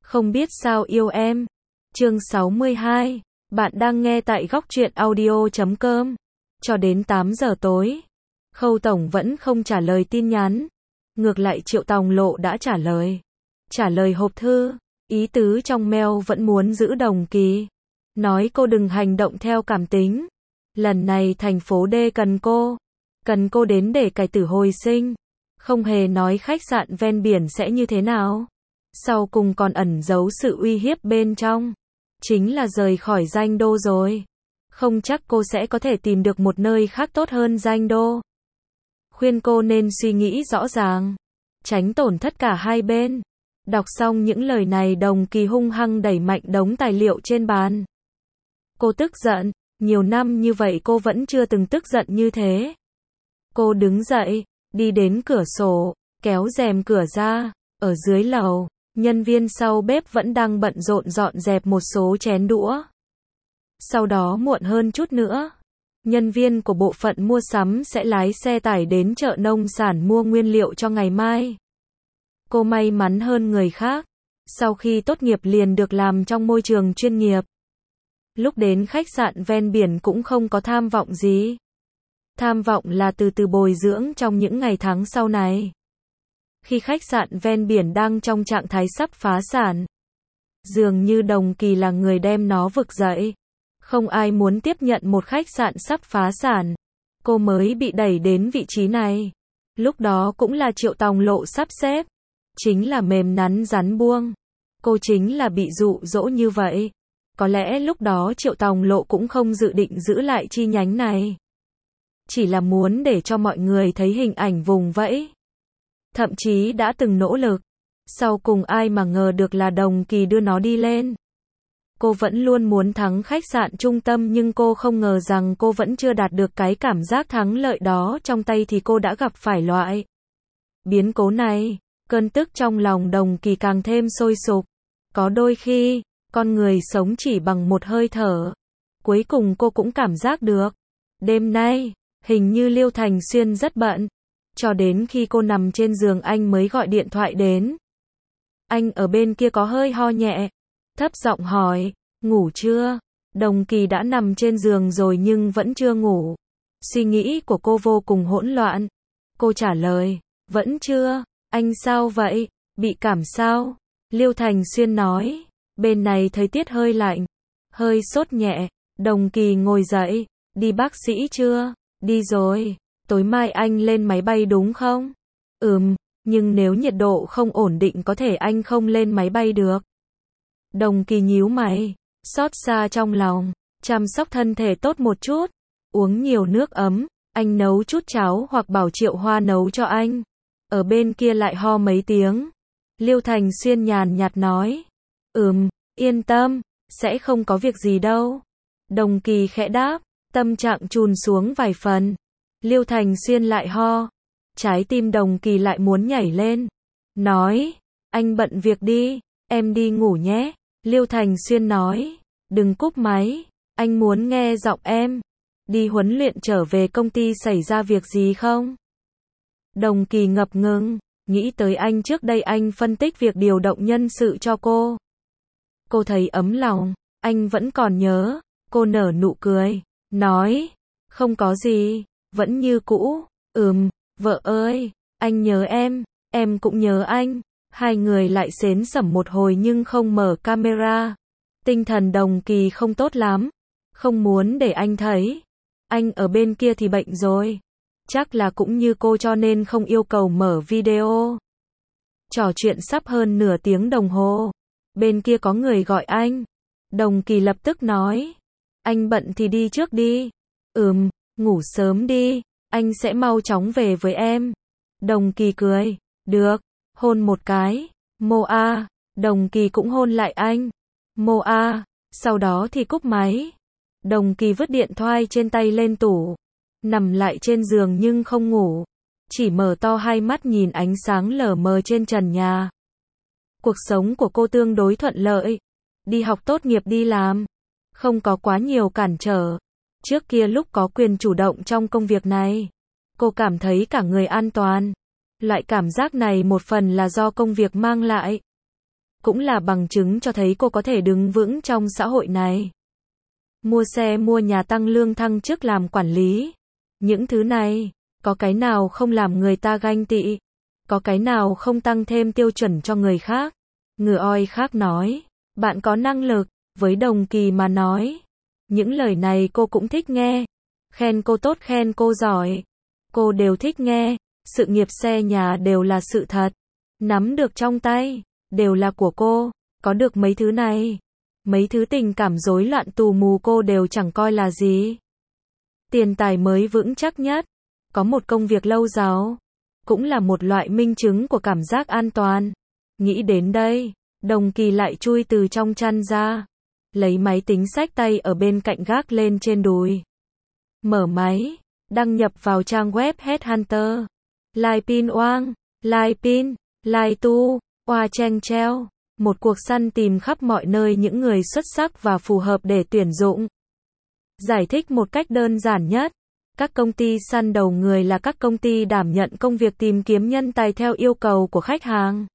Không biết sao yêu em. Chương 62. Bạn đang nghe tại góc truyện audio.com. Cho đến 8 giờ tối, Khâu Tổng vẫn không trả lời tin nhắn. Ngược lại Triệu Tòng Lộ đã trả lời. Trả lời hộp thư. Ý tứ trong mail vẫn muốn giữ Đồng Kỳ. Nói cô đừng hành động theo cảm tính. Lần này thành phố D cần cô. Cần cô đến để cải tử hồi sinh. Không hề nói khách sạn ven biển sẽ như thế nào. Sau cùng còn ẩn giấu sự uy hiếp bên trong. Chính là rời khỏi Danh Đô rồi. Không chắc cô sẽ có thể tìm được một nơi khác tốt hơn Danh Đô. Khuyên cô nên suy nghĩ rõ ràng. Tránh tổn thất cả hai bên. Đọc xong những lời này Đồng Kỳ hung hăng đẩy mạnh đống tài liệu trên bàn. Cô tức giận. Nhiều năm như vậy cô vẫn chưa từng tức giận như thế. Cô đứng dậy, đi đến cửa sổ, kéo rèm cửa ra. Ở dưới lầu, nhân viên sau bếp vẫn đang bận rộn dọn dẹp một số chén đũa. Sau đó muộn hơn chút nữa, nhân viên của bộ phận mua sắm sẽ lái xe tải đến chợ nông sản mua nguyên liệu cho ngày mai. Cô may mắn hơn người khác. Sau khi tốt nghiệp liền được làm trong môi trường chuyên nghiệp. Lúc đến khách sạn ven biển cũng không có tham vọng gì. Tham vọng là từ từ bồi dưỡng trong những ngày tháng sau này. Khi khách sạn ven biển đang trong trạng thái sắp phá sản, dường như Đồng Kỳ là người đem nó vực dậy. Không ai muốn tiếp nhận một khách sạn sắp phá sản. Cô mới bị đẩy đến vị trí này. Lúc đó cũng là Triệu Tòng Lộ sắp xếp. Chính là mềm nắn rắn buông. Cô chính là bị dụ dỗ như vậy. Có lẽ lúc đó Triệu Tòng Lộ cũng không dự định giữ lại chi nhánh này. Chỉ là muốn để cho mọi người thấy hình ảnh vùng vẫy. Thậm chí đã từng nỗ lực. Sau cùng ai mà ngờ được là Đồng Kỳ đưa nó đi lên. Cô vẫn luôn muốn thắng khách sạn trung tâm nhưng cô không ngờ rằng cô vẫn chưa đạt được cái cảm giác thắng lợi đó trong tay thì cô đã gặp phải loại biến cố này. Cơn tức trong lòng Đồng Kỳ càng thêm sôi sục. Có đôi khi, con người sống chỉ bằng một hơi thở. Cuối cùng cô cũng cảm giác được. Đêm nay, hình như Liêu Thành Xuyên rất bận. Cho đến khi cô nằm trên giường anh mới gọi điện thoại đến. Anh ở bên kia có hơi ho nhẹ. Thấp giọng hỏi, ngủ chưa? Đồng Kỳ đã nằm trên giường rồi nhưng vẫn chưa ngủ. Suy nghĩ của cô vô cùng hỗn loạn. Cô trả lời, vẫn chưa. Anh sao vậy? Bị cảm sao? Liêu Thành Xuyên nói, bên này thời tiết hơi lạnh. Hơi sốt nhẹ. Đồng Kỳ ngồi dậy, đi bác sĩ chưa? Đi rồi. Tối mai anh lên máy bay đúng không? Nhưng nếu nhiệt độ không ổn định có thể anh không lên máy bay được. Đồng Kỳ nhíu mày, xót xa trong lòng, chăm sóc thân thể tốt một chút, uống nhiều nước ấm, anh nấu chút cháo hoặc bảo Triệu Hoa nấu cho anh. Ở bên kia lại ho mấy tiếng. Liêu Thành Xuyên nhàn nhạt nói, yên tâm, sẽ không có việc gì đâu. Đồng Kỳ khẽ đáp, tâm trạng chùn xuống vài phần. Liêu Thành Xuyên lại ho. Trái tim Đồng Kỳ lại muốn nhảy lên. Nói, anh bận việc đi, em đi ngủ nhé. Liêu Thành Xuyên nói, đừng cúp máy, anh muốn nghe giọng em. Đi huấn luyện trở về công ty xảy ra việc gì không? Đồng Kỳ ngập ngừng, nghĩ tới anh trước đây anh phân tích việc điều động nhân sự cho cô. Cô thấy ấm lòng, anh vẫn còn nhớ. Cô nở nụ cười, nói, không có gì, vẫn như cũ. Vợ ơi, anh nhớ em cũng nhớ anh. Hai người lại xến xẩm một hồi nhưng không mở camera. Tinh thần Đồng Kỳ không tốt lắm. Không muốn để anh thấy. Anh ở bên kia thì bệnh rồi. Chắc là cũng như cô cho nên không yêu cầu mở video. Trò chuyện sắp hơn nửa tiếng đồng hồ. Bên kia có người gọi anh. Đồng Kỳ lập tức nói. Anh bận thì đi trước đi. Ngủ sớm đi. Anh sẽ mau chóng về với em. Đồng Kỳ cười. Được. Hôn một cái. Moa. Đồng Kỳ cũng hôn lại anh. Moa. Sau đó thì cúp máy. Đồng Kỳ vứt điện thoại trên tay lên tủ. Nằm lại trên giường nhưng không ngủ. Chỉ mở to hai mắt nhìn ánh sáng lờ mờ trên trần nhà. Cuộc sống của cô tương đối thuận lợi. Đi học tốt nghiệp đi làm. Không có quá nhiều cản trở. Trước kia lúc có quyền chủ động trong công việc này, cô cảm thấy cả người an toàn. Loại cảm giác này một phần là do công việc mang lại. cũng là bằng chứng cho thấy cô có thể đứng vững trong xã hội này. Mua xe mua nhà tăng lương thăng chức làm quản lý. Những thứ này, có cái nào không làm người ta ganh tị? Có cái nào không tăng thêm tiêu chuẩn cho người khác? Người oi khác nói, bạn có năng lực, với Đồng Kỳ mà nói. Những lời này cô cũng thích nghe. Khen cô tốt, khen cô giỏi. Cô đều thích nghe. Sự nghiệp xe nhà đều là sự thật. Nắm được trong tay, đều là của cô. Có được mấy thứ này, mấy thứ tình cảm rối loạn tù mù cô đều chẳng coi là gì. Tiền tài mới vững chắc nhất. Có một công việc lâu giàu, cũng là một loại minh chứng của cảm giác an toàn. Nghĩ đến đây, Đồng Kỳ lại chui từ trong chăn ra, lấy máy tính xách tay ở bên cạnh gác lên trên đùi. Mở máy, đăng nhập vào trang web Headhunter. Lai Pin Oang, Lai Pin, Lai Tu, Oa Cheng Treo. Một cuộc săn tìm khắp mọi nơi những người xuất sắc và phù hợp để tuyển dụng. Giải thích một cách đơn giản nhất, các công ty săn đầu người là các công ty đảm nhận công việc tìm kiếm nhân tài theo yêu cầu của khách hàng.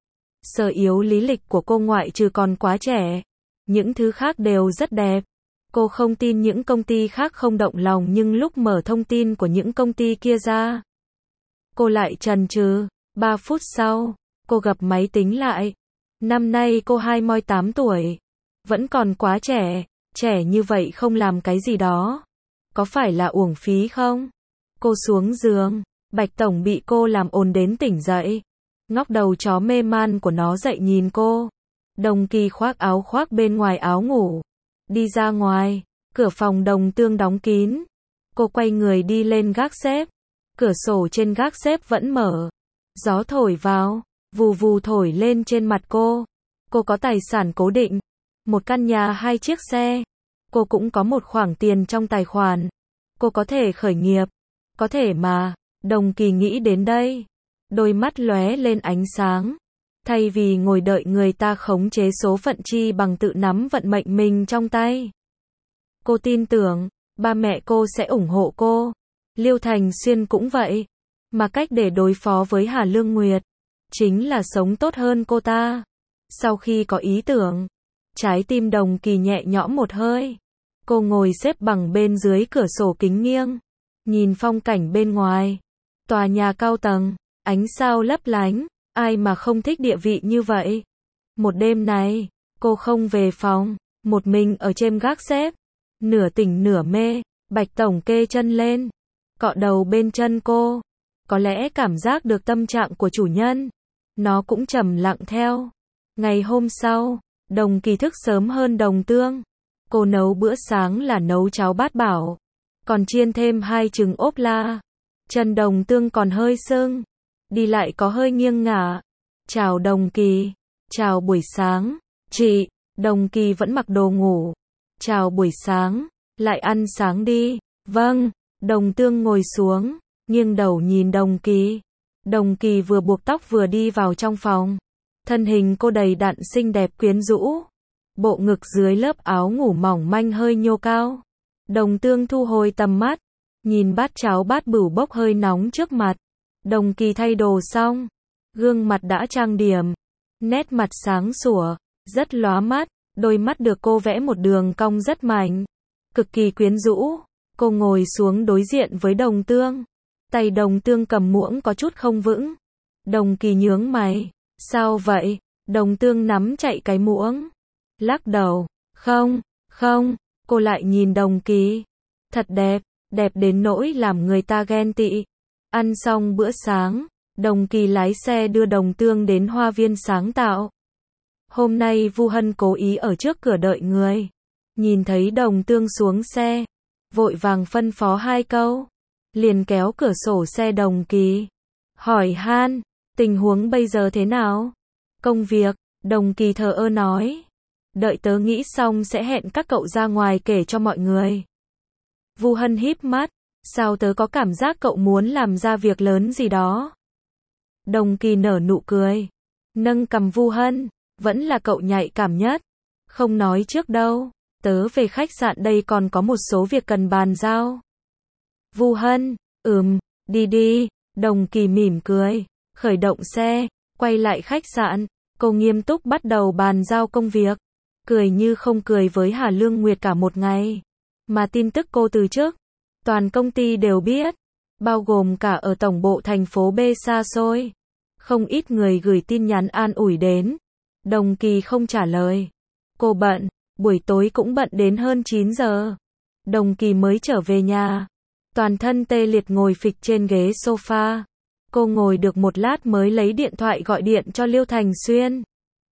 Sở yếu lý lịch của cô ngoại trừ còn quá trẻ, những thứ khác đều rất đẹp. Cô không tin những công ty khác không động lòng, nhưng lúc mở thông tin của những công ty kia ra, cô lại chần chừ. 3 phút sau, cô gập máy tính lại. Năm nay cô 28 tuổi, vẫn còn quá trẻ. Trẻ như vậy không làm cái gì đó, có phải là uổng phí không? Cô xuống giường, Bạch Tổng bị cô làm ồn đến tỉnh dậy. Ngóc đầu chó mê man của nó dậy nhìn cô. Đồng Kỳ khoác áo khoác bên ngoài áo ngủ, đi ra ngoài. Cửa phòng Đồng Tương đóng kín. Cô quay người đi lên gác xếp. Cửa sổ trên gác xếp vẫn mở. Gió thổi vào, vù vù thổi lên trên mặt cô. Cô có tài sản cố định, một căn nhà, 2 chiếc xe. Cô cũng có một khoản tiền trong tài khoản. Cô có thể khởi nghiệp. Có thể mà. Đồng Kỳ nghĩ đến đây, đôi mắt lóe lên ánh sáng. Thay vì ngồi đợi người ta khống chế số phận, chi bằng tự nắm vận mệnh mình trong tay. Cô tin tưởng, ba mẹ cô sẽ ủng hộ cô. Liêu Thành Xuyên cũng vậy. Mà cách để đối phó với Hà Lương Nguyệt, chính là sống tốt hơn cô ta. Sau khi có ý tưởng, trái tim Đồng Kỳ nhẹ nhõm một hơi. Cô ngồi xếp bằng bên dưới cửa sổ kính nghiêng, nhìn phong cảnh bên ngoài. Tòa nhà cao tầng, ánh sao lấp lánh, ai mà không thích địa vị như vậy. Một đêm này, cô không về phòng, một mình ở trên gác xếp. Nửa tỉnh nửa mê, Bạch Tổng kê chân lên, cọ đầu bên chân cô. Có lẽ cảm giác được tâm trạng của chủ nhân, nó cũng trầm lặng theo. Ngày hôm sau, Đồng Kỳ thức sớm hơn Đồng Tương. Cô nấu bữa sáng là nấu cháo bát bảo, còn chiên thêm 2 trứng ốp la. Chân Đồng Tương còn hơi sưng, đi lại có hơi nghiêng ngả. Chào Đồng Kỳ. Chào buổi sáng, chị. Đồng Kỳ vẫn mặc đồ ngủ. Chào buổi sáng, lại ăn sáng đi. Vâng. Đồng Tương ngồi xuống, nghiêng đầu nhìn Đồng Kỳ. Đồng Kỳ vừa buộc tóc vừa đi vào trong phòng. Thân hình cô đầy đặn xinh đẹp quyến rũ. Bộ ngực dưới lớp áo ngủ mỏng manh hơi nhô cao. Đồng Tương thu hồi tầm mắt, nhìn bát cháo bát bửu bốc hơi nóng trước mặt. Đồng Kỳ thay đồ xong, gương mặt đã trang điểm, nét mặt sáng sủa, rất lóa mắt, đôi mắt được cô vẽ một đường cong rất mạnh, cực kỳ quyến rũ. Cô ngồi xuống đối diện với Đồng Tương, tay Đồng Tương cầm muỗng có chút không vững. Đồng Kỳ nhướng mày, sao vậy? Đồng Tương nắm chạy cái muỗng, lắc đầu, không, cô lại nhìn Đồng Kỳ, thật đẹp, đẹp đến nỗi làm người ta ghen tị. Ăn xong bữa sáng, Đồng Kỳ lái xe đưa Đồng Tương đến Hoa viên sáng tạo. Hôm nay Vu Hân cố ý ở trước cửa đợi người, nhìn thấy Đồng Tương xuống xe, vội vàng phân phó 2 câu, liền kéo cửa sổ xe Đồng Kỳ, hỏi han, tình huống bây giờ thế nào? Công việc, Đồng Kỳ thờ ơ nói, đợi tớ nghĩ xong sẽ hẹn các cậu ra ngoài kể cho mọi người. Vu Hân híp mắt, sao tớ có cảm giác cậu muốn làm ra việc lớn gì đó? Đồng Kỳ nở nụ cười, nâng cằm Vu Hân, vẫn là cậu nhạy cảm nhất. Không nói trước đâu, tớ về khách sạn đây còn có một số việc cần bàn giao. Vu Hân, đi đi. Đồng Kỳ mỉm cười, khởi động xe, quay lại khách sạn. Cô nghiêm túc bắt đầu bàn giao công việc. Cười như không cười với Hà Lương Nguyệt cả một ngày. Mà tin tức cô từ chức, toàn công ty đều biết. Bao gồm cả ở tổng bộ thành phố B xa xôi. Không ít người gửi tin nhắn an ủi đến. Đồng Kỳ không trả lời. Cô bận, buổi tối cũng bận đến hơn 9 giờ. Đồng Kỳ mới trở về nhà. Toàn thân tê liệt ngồi phịch trên ghế sofa. Cô ngồi được một lát mới lấy điện thoại gọi điện cho Liêu Thành Xuyên.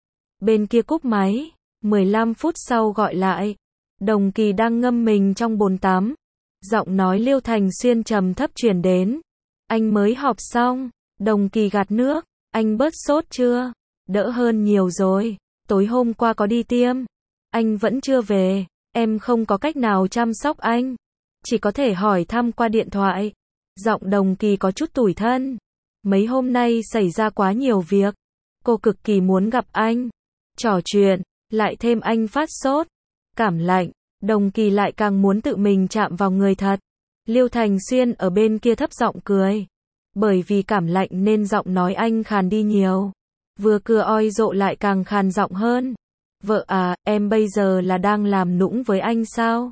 Bên kia cúp máy, 15 phút sau gọi lại. Đồng Kỳ đang ngâm mình trong bồn tắm. Giọng nói Liêu Thành Xuyên trầm thấp truyền đến. Anh mới họp xong. Đồng Kỳ gạt nước. Anh bớt sốt chưa? Đỡ hơn nhiều rồi. Tối hôm qua có đi tiêm. Anh vẫn chưa về. Em không có cách nào chăm sóc anh. Chỉ có thể hỏi thăm qua điện thoại. Giọng Đồng Kỳ có chút tủi thân. Mấy hôm nay xảy ra quá nhiều việc. Cô cực kỳ muốn gặp anh. Trò chuyện. Lại thêm anh phát sốt. Cảm lạnh. Đồng Kỳ lại càng muốn tự mình chạm vào người thật. Liêu Thành Xuyên ở bên kia thấp giọng cười. Bởi vì cảm lạnh nên giọng nói anh khàn đi nhiều. Vừa cưa oi rộ lại càng khàn giọng hơn. Vợ à, em bây giờ là đang làm nũng với anh sao?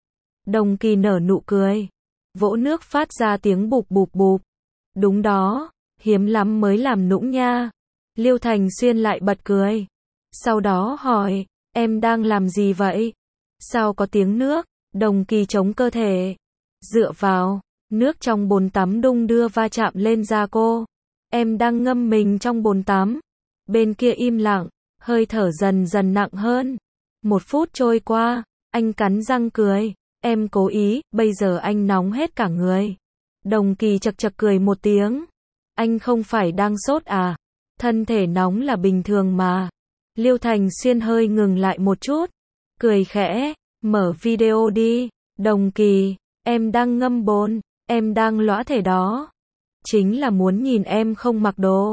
Đồng Kỳ nở nụ cười. Vỗ nước phát ra tiếng bụp bụp bụp. Đúng đó, hiếm lắm mới làm nũng nha. Liêu Thành Xuyên lại bật cười. Sau đó hỏi, em đang làm gì vậy? Sao có tiếng nước? Đồng Kỳ chống cơ thể. Dựa vào, nước trong bồn tắm đung đưa va chạm lên da cô. Em đang ngâm mình trong bồn tắm. Bên kia im lặng, hơi thở dần dần nặng hơn. 1 phút trôi qua, anh cắn răng cười. Em cố ý, bây giờ anh nóng hết cả người. Đồng Kỳ chật chật cười một tiếng. Anh không phải đang sốt à? Thân thể nóng là bình thường mà. Liêu Thành Xuyên hơi ngừng lại một chút. Cười khẽ, mở video đi. Đồng Kỳ, em đang ngâm bồn, em đang lõa thể đó. Chính là muốn nhìn em không mặc đồ.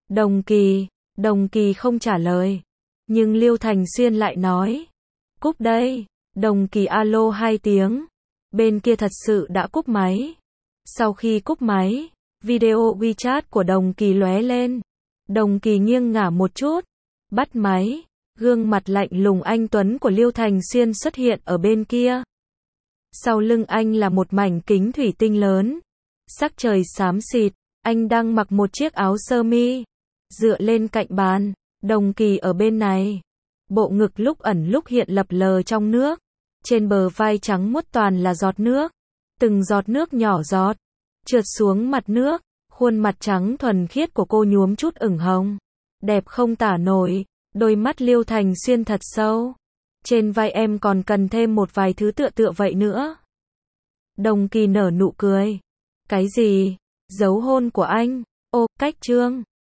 Đồng Kỳ không trả lời. Nhưng Liêu Thành Xuyên lại nói. Cúp đây. Đồng Kỳ alo 2 tiếng. Bên kia thật sự đã cúp máy. Sau khi cúp máy, video WeChat của Đồng Kỳ lóe lên. Đồng Kỳ nghiêng ngả một chút. Bắt máy. Gương mặt lạnh lùng anh tuấn của Liêu Thành Xuyên xuất hiện ở bên kia. Sau lưng anh là một mảnh kính thủy tinh lớn. Sắc trời xám xịt. Anh đang mặc một chiếc áo sơ mi. Dựa lên cạnh bàn. Đồng Kỳ ở bên này. Bộ ngực lúc ẩn lúc hiện lập lờ trong nước. Trên bờ vai trắng muốt toàn là giọt nước. Từng giọt nước nhỏ giọt. Trượt xuống mặt nước. Khuôn mặt trắng thuần khiết của cô nhuốm chút ửng hồng. Đẹp không tả nổi. Đôi mắt Liêu Thành Xuyên thật sâu. Trên vai em còn cần thêm một vài thứ tựa tựa vậy nữa. Đồng Kỳ nở nụ cười. Cái gì? Dấu hôn của anh? Ô, cách trương.